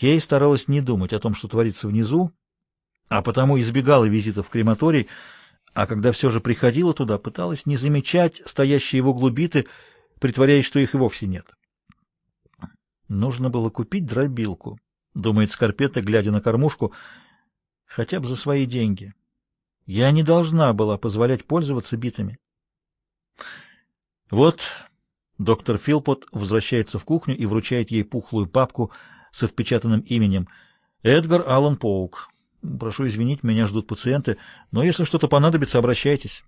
Кей старалась не думать о том, что творится внизу, а потому избегала визитов в крематорий, а когда все же приходила туда, пыталась не замечать стоящие в углу биты, притворяясь, что их и вовсе нет. Нужно было купить дробилку, думает Скарпетта, глядя на кормушку, хотя бы за свои деньги. Я не должна была позволять пользоваться битами. Вот доктор Филпот возвращается в кухню и вручает ей пухлую папку с отпечатанным именем. Эдгар Аллан Поук. Прошу извинить, меня ждут пациенты, но если что-то понадобится, обращайтесь.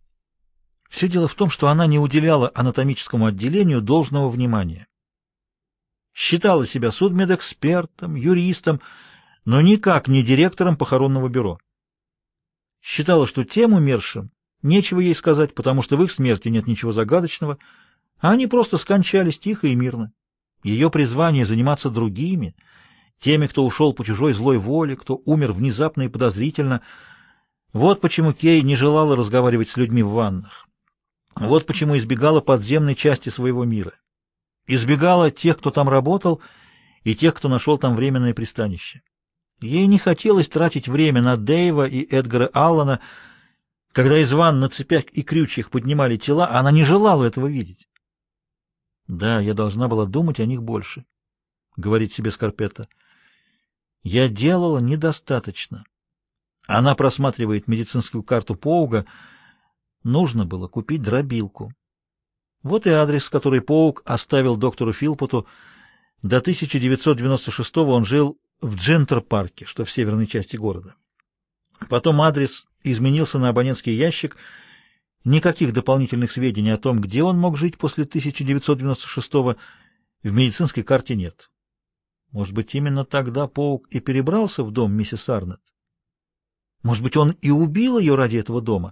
Все дело в том, что она не уделяла анатомическому отделению должного внимания. Считала себя судмедэкспертом, юристом, но никак не директором похоронного бюро. Считала, что тем умершим нечего ей сказать, потому что в их смерти нет ничего загадочного, а они просто скончались тихо и мирно. Ее призвание — заниматься другими, теми, кто ушел по чужой злой воле, кто умер внезапно и подозрительно. Вот почему Кей не желала разговаривать с людьми в ваннах. Вот почему избегала подземной части своего мира. Избегала тех, кто там работал, и тех, кто нашел там временное пристанище. Ей не хотелось тратить время на Дэйва и Эдгара Аллана. Когда из ванн на цепях и крючьях поднимали тела, она не желала этого видеть. «Да, я должна была думать о них больше», — говорит себе Скарпетта. «Я делала недостаточно». Она просматривает медицинскую карту Поуга. Нужно было купить дробилку. Вот и адрес, который Поуг оставил доктору Филпоту. До 1996-го он жил в Джинтер-парке, что в северной части города. Потом адрес изменился на абонентский ящик. Никаких дополнительных сведений о том, где он мог жить после 1996-го, в медицинской карте нет. Может быть, именно тогда Поуг и перебрался в дом миссис Арнетт? Может быть, он и убил ее ради этого дома?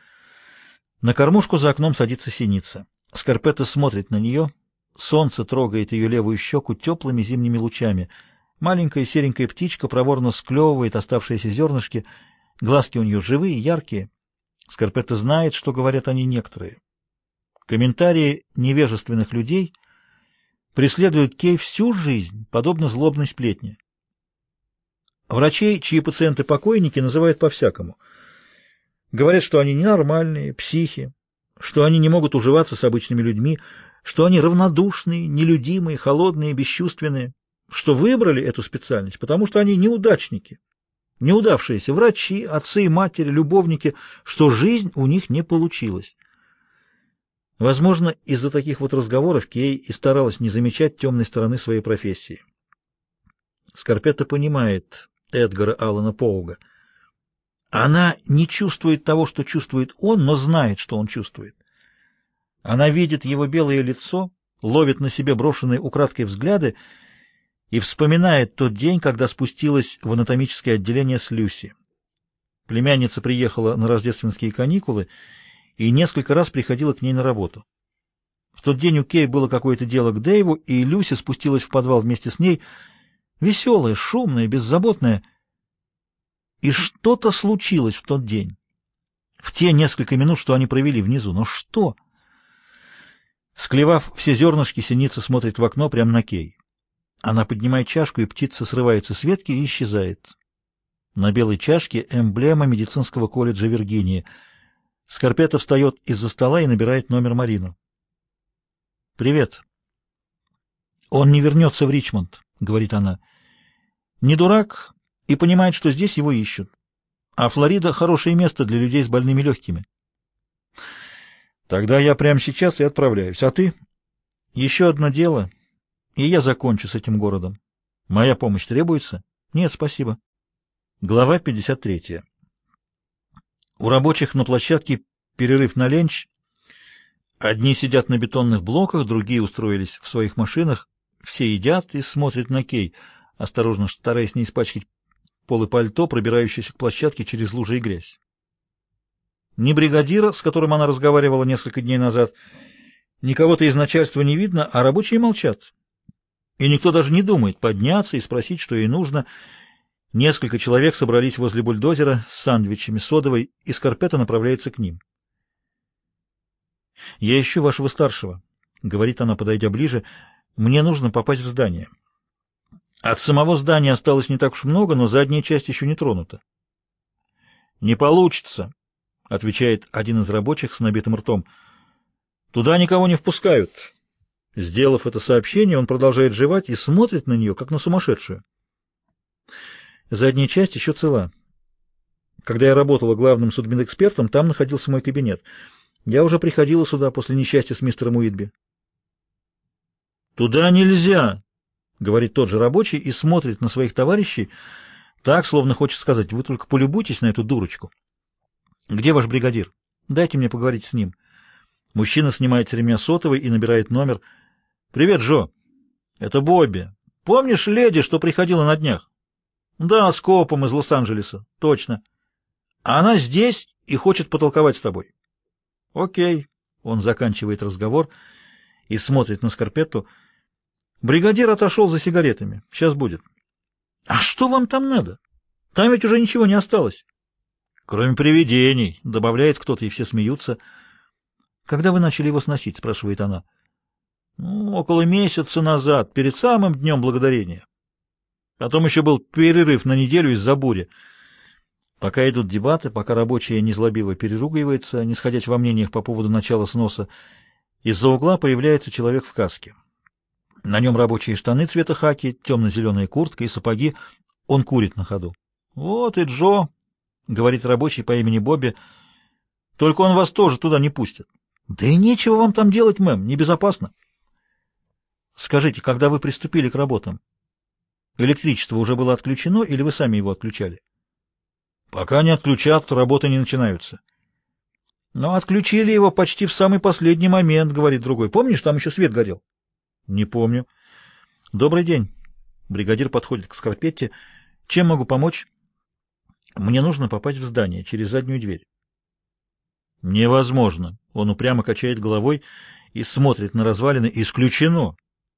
На кормушку за окном садится синица. Скарпетта смотрит на нее. Солнце трогает ее левую щеку теплыми зимними лучами. Маленькая серенькая птичка проворно склевывает оставшиеся зернышки. Глазки у нее живые, яркие. Скарпетта знает, что говорят они некоторые. Комментарии невежественных людей преследуют Кей всю жизнь, подобно злобной сплетне. Врачей, чьи пациенты покойники, называют по-всякому. Говорят, что они ненормальные, психи, что они не могут уживаться с обычными людьми, что они равнодушные, нелюдимые, холодные, бесчувственные, что выбрали эту специальность, потому что они неудачники, неудавшиеся врачи, отцы и матери, любовники, что жизнь у них не получилась. Возможно, из-за таких вот разговоров Кей и старалась не замечать темной стороны своей профессии. Скарпетта понимает Эдгара Аллана Поуга. Она не чувствует того, что чувствует он, но знает, что он чувствует. Она видит его белое лицо, ловит на себе брошенные украдкой взгляды и вспоминает тот день, когда спустилась в анатомическое отделение с Люси. Племянница приехала на рождественские каникулы и несколько раз приходила к ней на работу. В тот день у Кей было какое-то дело к Дэйву, и Люси спустилась в подвал вместе с ней, веселая, шумная, беззаботная. И что-то случилось в тот день, в те несколько минут, что они провели внизу. Но что? Склевав все зернышки, синица смотрит в окно прямо на Кей. Она поднимает чашку, и птица срывается с ветки и исчезает. На белой чашке эмблема медицинского колледжа Виргинии. Скарпетта встает из-за стола и набирает номер Марину. «Привет. Он не вернется в Ричмонд», — говорит она. «Не дурак и понимает, что здесь его ищут. А Флорида — хорошее место для людей с больными легкими». «Тогда я прямо сейчас и отправляюсь. А ты?» «Еще одно дело, и я закончу с этим городом. Моя помощь требуется?» «Нет, спасибо». Глава 53. У рабочих на площадке перерыв на ленч. Одни сидят на бетонных блоках, другие устроились в своих машинах. Все едят и смотрят на Кей, осторожно стараясь не испачкать полы пальто, пробирающейся к площадке через лужи и грязь. Ни бригадира, с которым она разговаривала несколько дней назад, ни кого-то из начальства не видно, а рабочие молчат. И никто даже не думает подняться и спросить, что ей нужно. Несколько человек собрались возле бульдозера с сандвичами, содовой, и Скарпетта направляется к ним. «Я ищу вашего старшего», — говорит она, подойдя ближе. «Мне нужно попасть в здание». От самого здания осталось не так уж много, но задняя часть еще не тронута. «Не получится», — отвечает один из рабочих с набитым ртом. «Туда никого не впускают». Сделав это сообщение, он продолжает жевать и смотрит на нее, как на сумасшедшую. Задняя часть еще цела. Когда я работала главным судмедэкспертом, там находился мой кабинет. Я уже приходила сюда после несчастья с мистером Уитби. «Туда нельзя», — говорит тот же рабочий и смотрит на своих товарищей так, словно хочет сказать: «Вы только полюбуйтесь на эту дурочку». «Где ваш бригадир? Дайте мне поговорить с ним». Мужчина снимает с ремня сотовый и набирает номер. «Привет, Джо. Это Бобби. Помнишь леди, что приходила на днях?» «Да, с копом из Лос-Анджелеса. Точно. Она здесь и хочет потолковать с тобой». «Окей». Он заканчивает разговор и смотрит на Скарпетту. «Бригадир отошел за сигаретами. Сейчас будет». «А что вам там надо? Там ведь уже ничего не осталось». «Кроме привидений», — добавляет кто-то, и все смеются. «Когда вы начали его сносить?» — спрашивает она. «Ну, около месяца назад, перед самым Днем Благодарения. Потом еще был перерыв на неделю из-за бури». Пока идут дебаты, пока рабочие незлобиво переругиваются, не сходясь во мнениях по поводу начала сноса, из-за угла появляется человек в каске. На нем рабочие штаны цвета хаки, темно-зеленая куртка и сапоги. Он курит на ходу. «Вот и Джо», — говорит рабочий по имени Бобби, — «только он вас тоже туда не пустит». «Да и нечего вам там делать, мэм, небезопасно». «Скажите, когда вы приступили к работам, электричество уже было отключено или вы сами его отключали?» «Пока не отключат, работы не начинаются». «Но отключили его почти в самый последний момент», — говорит другой. «Помнишь, там еще свет горел?» «Не помню». «Добрый день». Бригадир подходит к Скарпетте. «Чем могу помочь?» «Мне нужно попасть в здание через заднюю дверь». «Невозможно». Он упрямо качает головой и смотрит на развалины. «Исключено».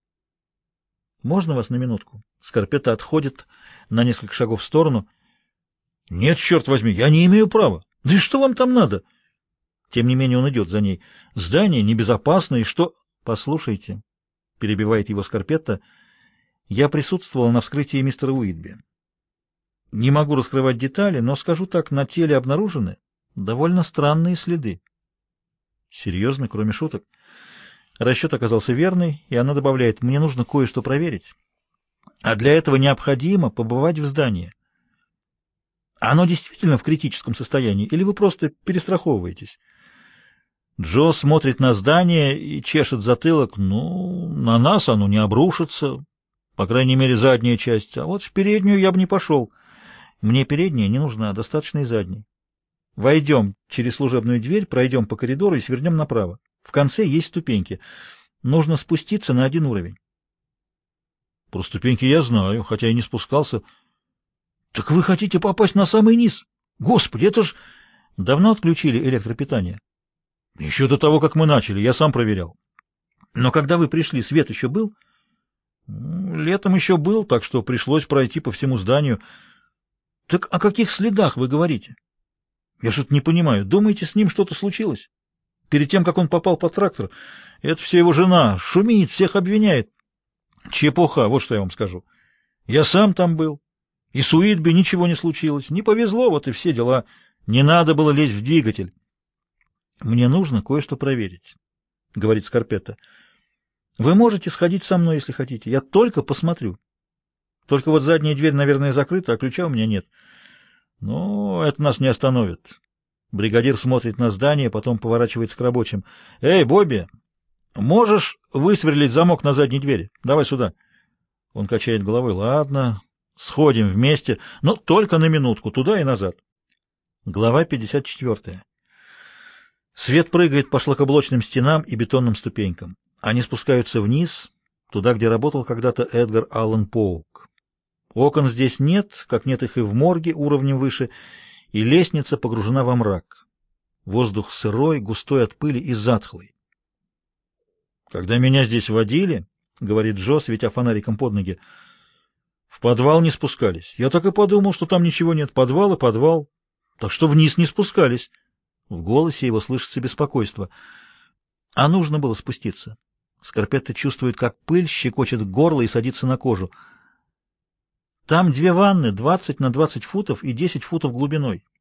«Можно вас на минутку?» Скарпетта отходит на несколько шагов в сторону. «Нет, черт возьми, я не имею права. Да и что вам там надо?» Тем не менее он идет за ней. «Здание небезопасно, и что...» «Послушайте», — перебивает его Скарпетта, — «я присутствовал на вскрытии мистера Уитби. Не могу раскрывать детали, но скажу так, на теле обнаружены довольно странные следы». «Серьезно, кроме шуток?» Расчет оказался верный, и она добавляет: «Мне нужно кое-что проверить. А для этого необходимо побывать в здании. Оно действительно в критическом состоянии, или вы просто перестраховываетесь?» Джо смотрит на здание и чешет затылок. «Ну, на нас оно не обрушится, по крайней мере, задняя часть. А вот в переднюю я бы не пошел. Мне передняя не нужна, достаточно и задней. Войдем через служебную дверь, пройдем по коридору и свернем направо. В конце есть ступеньки. Нужно спуститься на один уровень». «Про ступеньки я знаю, хотя и не спускался». «Так вы хотите попасть на самый низ? Господи, это ж...» «Давно отключили электропитание?» «Еще до того, как мы начали, я сам проверял». «Но когда вы пришли, свет еще был?» «Летом еще был, так что пришлось пройти по всему зданию». «Так о каких следах вы говорите? Я что-то не понимаю. Думаете, с ним что-то случилось? Перед тем, как он попал под трактор, это все его жена, шумит, всех обвиняет». «Чепуха, вот что я вам скажу. Я сам там был. И с Уитби ничего не случилось. Не повезло, вот и все дела. Не надо было лезть в двигатель». «Мне нужно кое-что проверить», — говорит Скарпетта. «Вы можете сходить со мной, если хотите. Я только посмотрю. Только вот задняя дверь, наверное, закрыта, а ключа у меня нет». «Ну, это нас не остановит». Бригадир смотрит на здание, потом поворачивается к рабочим. «Эй, Бобби, можешь высверлить замок на задней двери? Давай сюда». Он качает головой. «Ладно, сходим вместе, но только на минутку, туда и назад». Глава 54. Свет прыгает по шлакоблочным стенам и бетонным ступенькам. Они спускаются вниз, туда, где работал когда-то Эдгар Аллан Поук. Окон здесь нет, как нет их и в морге уровнем выше, и лестница погружена во мрак. Воздух сырой, густой от пыли и затхлый. «Когда меня здесь водили, — говорит Джо, светя фонариком под ноги, — в подвал не спускались. Я так и подумал, что там ничего нет. Подвал и подвал. Так что вниз не спускались». В голосе его слышится беспокойство. А нужно было спуститься. Скарпетта чувствует, как пыль щекочет горло и садится на кожу. Там две ванны, 20 на 20 футов и 10 футов глубиной.